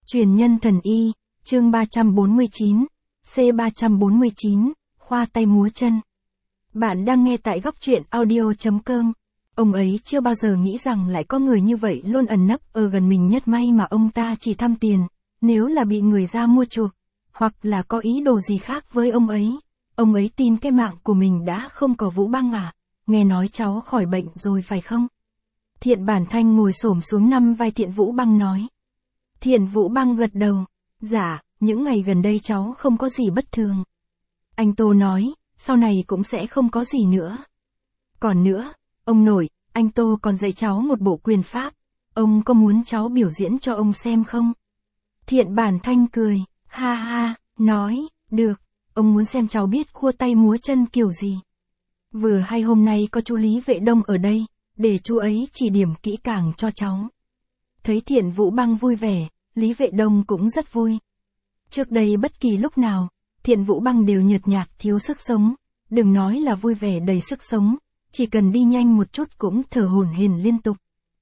Truyền nhân thần y, chương 349, C349, khoa tay múa chân. Bạn đang nghe tại góc truyện audio.com. Ông ấy chưa bao giờ nghĩ rằng lại có người như vậy luôn ẩn nấp ở gần mình, nhất may mà ông ta chỉ thăm tiền, nếu là bị người ra mua chuộc, hoặc là có ý đồ gì khác với ông ấy tin cái mạng của mình đã không có. Vũ Băng à, nghe nói cháu khỏi bệnh rồi phải không? Thiện Bản Thanh ngồi xổm xuống nắm vai Thiện Vũ Băng nói. Thiện Vũ Băng gật đầu, dạ, những ngày gần đây cháu không có gì bất thường. Anh Tô nói, sau này cũng sẽ không có gì nữa. Còn nữa, ông nội, anh Tô còn dạy cháu một bộ quyền pháp, ông có muốn cháu biểu diễn cho ông xem không? Thiện Bản Thanh cười, ha ha, nói, được, ông muốn xem cháu biết khua tay múa chân kiểu gì. Vừa hay hôm nay có chú Lý Vệ Đông ở đây, để chú ấy chỉ điểm kỹ càng cho cháu. Thấy Thiện Vũ Băng vui vẻ, Lý Vệ Đông cũng rất vui. Trước đây bất kỳ lúc nào, Thiện Vũ Băng đều nhợt nhạt thiếu sức sống, đừng nói là vui vẻ đầy sức sống, chỉ cần đi nhanh một chút cũng thở hổn hển liên tục.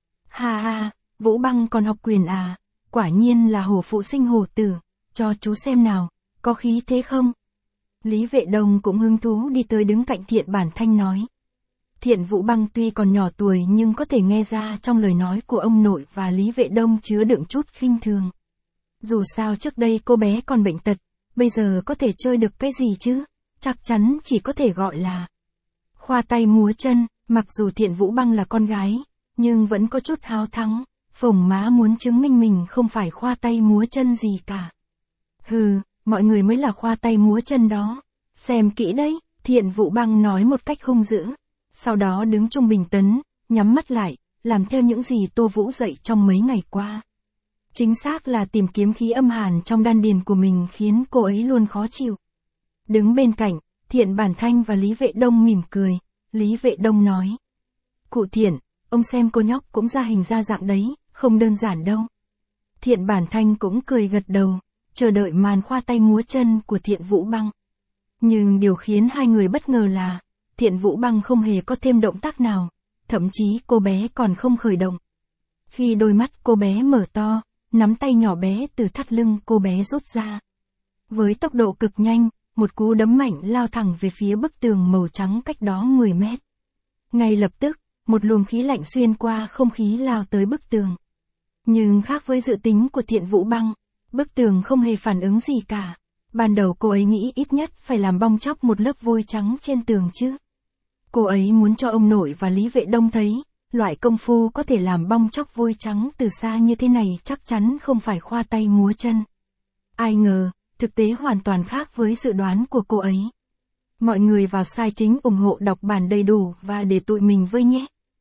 Ha ha, Vũ Băng còn học quyền à, quả nhiên là hổ phụ sinh hổ tử, cho chú xem nào, có khí thế không? Lý Vệ Đông cũng hứng thú đi tới đứng cạnh Thiện Bản Thanh nói. Thiện Vũ Băng tuy còn nhỏ tuổi nhưng có thể nghe ra trong lời nói của ông nội và Lý Vệ Đông chứa đựng chút khinh thường. Dù sao trước đây cô bé còn bệnh tật, bây giờ có thể chơi được cái gì chứ, chắc chắn chỉ có thể gọi là khoa tay múa chân. Mặc dù Thiện Vũ Băng là con gái, nhưng vẫn có chút háo thắng, phồng má muốn chứng minh mình không phải khoa tay múa chân gì cả. Hừ, mọi người mới là khoa tay múa chân đó, xem kỹ đấy, Thiện Vũ Băng nói một cách hung dữ. Sau đó đứng trung bình tấn, nhắm mắt lại, làm theo những gì Tô Vũ dạy trong mấy ngày qua. Chính xác là tìm kiếm khí âm hàn trong đan điền của mình khiến cô ấy luôn khó chịu. Đứng bên cạnh, Thiện Bản Thanh và Lý Vệ Đông mỉm cười, Lý Vệ Đông nói. Cụ Thiện, ông xem cô nhóc cũng ra hình ra dạng đấy, không đơn giản đâu. Thiện Bản Thanh cũng cười gật đầu, chờ đợi màn khoa tay múa chân của Thiện Vũ Băng. Nhưng điều khiến hai người bất ngờ là, Thiện Vũ Băng không hề có thêm động tác nào, thậm chí cô bé còn không khởi động. Khi đôi mắt cô bé mở to, nắm tay nhỏ bé từ thắt lưng cô bé rút ra. Với tốc độ cực nhanh, một cú đấm mạnh lao thẳng về phía bức tường màu trắng cách đó 10 mét. Ngay lập tức, một luồng khí lạnh xuyên qua không khí lao tới bức tường. Nhưng khác với dự tính của Thiện Vũ Băng, bức tường không hề phản ứng gì cả. Ban đầu cô ấy nghĩ ít nhất phải làm bong chóc một lớp vôi trắng trên tường chứ. Cô ấy muốn cho ông nội và Lý Vệ Đông thấy, loại công phu có thể làm bong chóc vôi trắng từ xa như thế này chắc chắn không phải khoa tay múa chân. Ai ngờ, thực tế hoàn toàn khác với dự đoán của cô ấy. Mọi người vào site chính ủng hộ đọc bản đầy đủ và để tụi mình với nhé.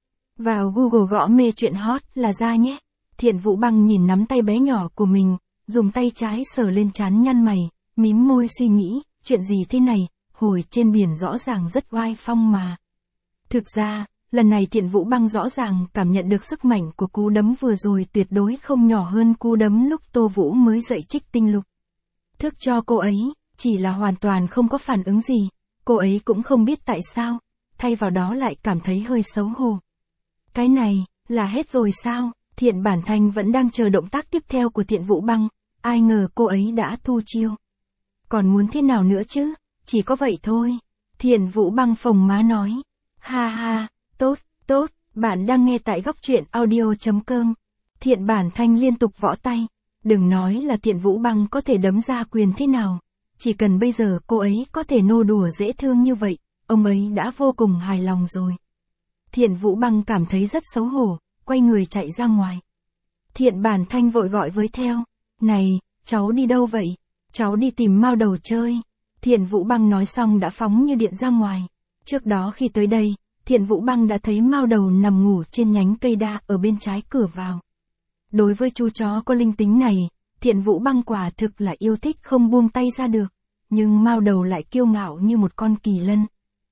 Vào Google gõ mê chuyện hot là ra nhé. Thiện Vũ Băng nhìn nắm tay bé nhỏ của mình, dùng tay trái sờ lên trán nhăn mày, mím môi suy nghĩ, chuyện gì thế này, hồi trên biển rõ ràng rất oai phong mà. Thực ra, lần này Thiện Vũ Băng rõ ràng cảm nhận được sức mạnh của cú đấm vừa rồi tuyệt đối không nhỏ hơn cú đấm lúc Tô Vũ mới dạy Trích Tinh Lục. Thức cho cô ấy, chỉ là hoàn toàn không có phản ứng gì, cô ấy cũng không biết tại sao, thay vào đó lại cảm thấy hơi xấu hổ. Cái này, là hết rồi sao? Thiện Bản Thanh vẫn đang chờ động tác tiếp theo của Thiện Vũ Băng, ai ngờ cô ấy đã thu chiêu. Còn muốn thế nào nữa chứ, chỉ có vậy thôi. Thiện Vũ Băng phồng má nói. Ha ha, tốt, tốt, bạn đang nghe tại góc truyện audio.com. Thiện Bản Thanh liên tục võ tay. Đừng nói là Thiện Vũ Băng có thể đấm ra quyền thế nào. Chỉ cần bây giờ cô ấy có thể nô đùa dễ thương như vậy, ông ấy đã vô cùng hài lòng rồi. Thiện Vũ Băng cảm thấy rất xấu hổ, quay người chạy ra ngoài. Thiện Bản Thanh vội gọi với theo. Này, cháu đi đâu vậy? Cháu đi tìm Mao Đầu chơi. Thiện Vũ Băng nói xong đã phóng như điện ra ngoài. Trước đó khi tới đây, Thiện Vũ Băng đã thấy Mao Đầu nằm ngủ trên nhánh cây đa ở bên trái cửa vào. Đối với chú chó có linh tính này, Thiện Vũ Băng quả thực là yêu thích không buông tay ra được. Nhưng Mao Đầu lại kiêu ngạo như một con kỳ lân.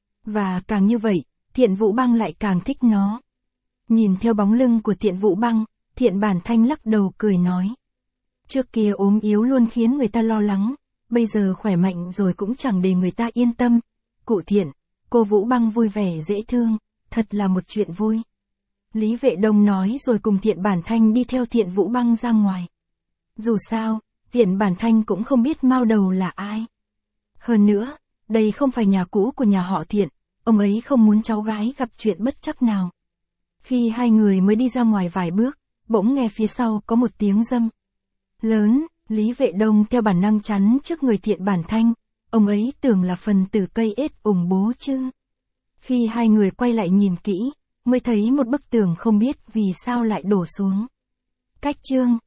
Và càng như vậy, Thiện Vũ Băng lại càng thích nó. Nhìn theo bóng lưng của Thiện Vũ Băng, Thiện Bản Thanh lắc đầu cười nói. Trước kia ốm yếu luôn khiến người ta lo lắng, bây giờ khỏe mạnh rồi cũng chẳng để người ta yên tâm. Cụ Thiện, cô Vũ Băng vui vẻ dễ thương, thật là một chuyện vui. Lý Vệ Đông nói rồi cùng Thiện Bản Thanh đi theo Thiện Vũ Băng ra ngoài. Dù sao, Tiện Bản Thanh cũng không biết Mao Đầu là ai. Hơn nữa, đây không phải nhà cũ của nhà họ Thiện, ông ấy không muốn cháu gái gặp chuyện bất trắc nào. Khi hai người mới đi ra ngoài vài bước, bỗng nghe phía sau có một tiếng râm lớn, Lý Vệ Đông theo bản năng chắn trước người Thiện Bản Thanh, ông ấy tưởng là phần tử cây ết ủng bố chứ. Khi hai người quay lại nhìn kỹ, mới thấy một bức tường không biết vì sao lại đổ xuống. Cách chương